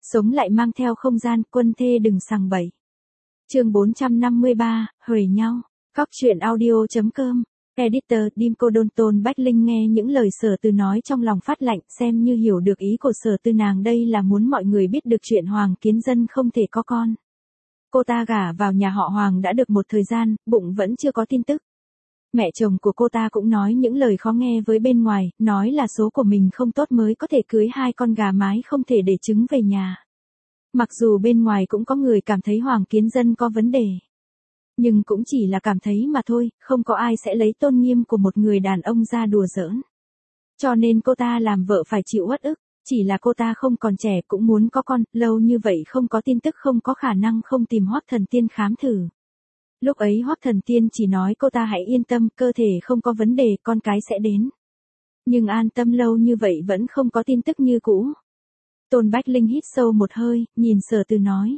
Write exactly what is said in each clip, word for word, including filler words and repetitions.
Sống lại mang theo không gian, quân thê đừng sằng bậy. Chương bốn trăm năm mươi ba, huề nhau. Cóc truyện audio chấm com. Editor, Dimco Đôn Tôn Bách Linh nghe những lời Sở Từ nói trong lòng phát lạnh, xem như hiểu được ý của Sở Từ nàng đây là muốn mọi người biết được chuyện Hoàng Kiến Dân không thể có con. Cô ta gả vào nhà họ Hoàng đã được một thời gian, bụng vẫn chưa có tin tức. Mẹ chồng của cô ta cũng nói những lời khó nghe với bên ngoài, nói là số của mình không tốt mới có thể cưới hai con gà mái không thể để trứng về nhà. Mặc dù bên ngoài cũng có người cảm thấy Hoàng Kiến Dân có vấn đề. Nhưng cũng chỉ là cảm thấy mà thôi, không có ai sẽ lấy tôn nghiêm của một người đàn ông ra đùa giỡn. Cho nên cô ta làm vợ phải chịu uất ức, chỉ là cô ta không còn trẻ cũng muốn có con, lâu như vậy không có tin tức không có khả năng không tìm Hoắc Thần Tiên khám thử. Lúc ấy Hoắc Thần Tiên chỉ nói cô ta hãy yên tâm, cơ thể không có vấn đề, con cái sẽ đến. Nhưng an tâm lâu như vậy vẫn không có tin tức như cũ. Tôn Bách Linh hít sâu một hơi, nhìn Sở Từ nói.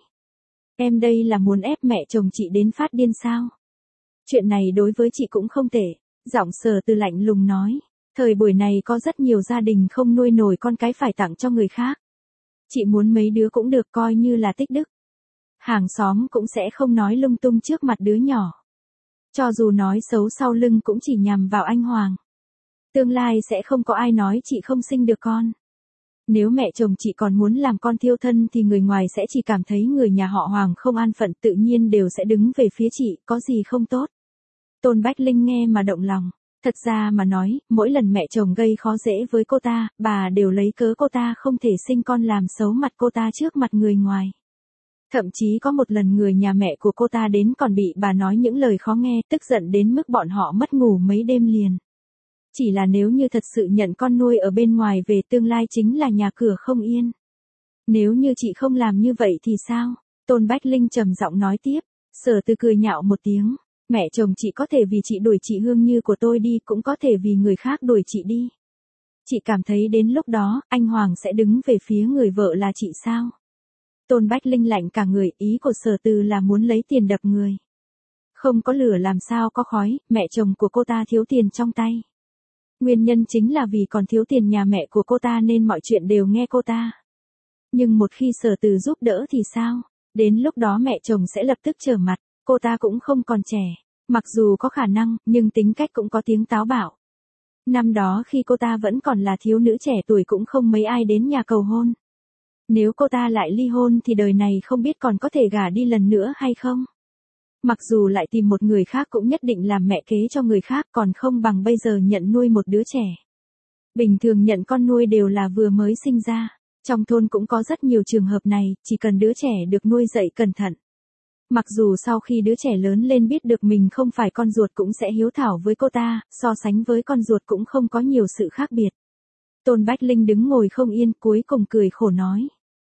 Em đây là muốn ép mẹ chồng chị đến phát điên sao? Chuyện này đối với chị cũng không tệ. Giọng Sở Từ lạnh lùng nói. Thời buổi này có rất nhiều gia đình không nuôi nổi con cái phải tặng cho người khác. Chị muốn mấy đứa cũng được coi như là tích đức. Hàng xóm cũng sẽ không nói lung tung trước mặt đứa nhỏ. Cho dù nói xấu sau lưng cũng chỉ nhằm vào anh Hoàng. Tương lai sẽ không có ai nói chị không sinh được con. Nếu mẹ chồng chị còn muốn làm con thiêu thân thì người ngoài sẽ chỉ cảm thấy người nhà họ Hoàng không an phận, tự nhiên đều sẽ đứng về phía chị, có gì không tốt. Tôn Bách Linh nghe mà động lòng. Thật ra mà nói, mỗi lần mẹ chồng gây khó dễ với cô ta, bà đều lấy cớ cô ta không thể sinh con làm xấu mặt cô ta trước mặt người ngoài. Thậm chí có một lần người nhà mẹ của cô ta đến còn bị bà nói những lời khó nghe, tức giận đến mức bọn họ mất ngủ mấy đêm liền. Chỉ là nếu như thật sự nhận con nuôi ở bên ngoài về tương lai chính là nhà cửa không yên. Nếu như chị không làm như vậy thì sao? Tôn Bách Linh trầm giọng nói tiếp. Sở Từ cười nhạo một tiếng. Mẹ chồng chị có thể vì chị đuổi chị Hương Như của tôi đi, cũng có thể vì người khác đuổi chị đi. Chị cảm thấy đến lúc đó, anh Hoàng sẽ đứng về phía người vợ là chị sao? Tôn Bách Linh lạnh cả người, ý của Sở Từ là muốn lấy tiền đập người. Không có lửa làm sao có khói, mẹ chồng của cô ta thiếu tiền trong tay. Nguyên nhân chính là vì còn thiếu tiền nhà mẹ của cô ta nên mọi chuyện đều nghe cô ta. Nhưng một khi Sở Từ giúp đỡ thì sao? Đến lúc đó mẹ chồng sẽ lập tức trở mặt, cô ta cũng không còn trẻ. Mặc dù có khả năng, nhưng tính cách cũng có tiếng táo bạo. Năm đó khi cô ta vẫn còn là thiếu nữ trẻ tuổi cũng không mấy ai đến nhà cầu hôn. Nếu cô ta lại ly hôn thì đời này không biết còn có thể gả đi lần nữa hay không. Mặc dù lại tìm một người khác cũng nhất định làm mẹ kế cho người khác, còn không bằng bây giờ nhận nuôi một đứa trẻ. Bình thường nhận con nuôi đều là vừa mới sinh ra. Trong thôn cũng có rất nhiều trường hợp này, chỉ cần đứa trẻ được nuôi dạy cẩn thận. Mặc dù sau khi đứa trẻ lớn lên biết được mình không phải con ruột cũng sẽ hiếu thảo với cô ta, so sánh với con ruột cũng không có nhiều sự khác biệt. Tôn Bách Linh đứng ngồi không yên, cuối cùng cười khổ nói.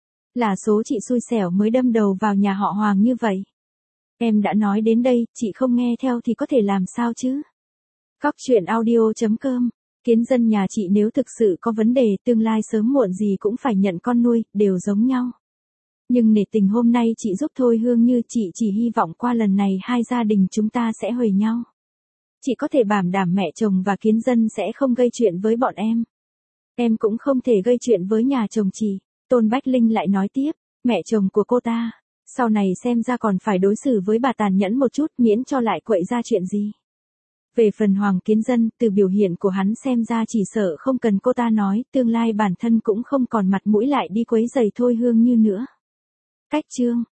Là số chị xui xẻo mới đâm đầu vào nhà họ Hoàng như vậy. Em đã nói đến đây, chị không nghe theo thì có thể làm sao chứ? Cóc truyện audio chấm com. Kiến Dân nhà chị nếu thực sự có vấn đề, tương lai sớm muộn gì cũng phải nhận con nuôi, đều giống nhau. Nhưng nể tình hôm nay chị giúp thôi Hương Như, chị chỉ hy vọng qua lần này hai gia đình chúng ta sẽ huề nhau. Chị có thể bảo đảm mẹ chồng và Kiến Dân sẽ không gây chuyện với bọn em. Em cũng không thể gây chuyện với nhà chồng chị. Tôn Bách Linh lại nói tiếp, mẹ chồng của cô ta, sau này xem ra còn phải đối xử với bà tàn nhẫn một chút, miễn cho lại quậy ra chuyện gì. Về phần Hoàng Kiến Dân, từ biểu hiện của hắn xem ra chỉ sợ không cần cô ta nói, tương lai bản thân cũng không còn mặt mũi lại đi quấy giày thôi Hương Như nữa. Cách chương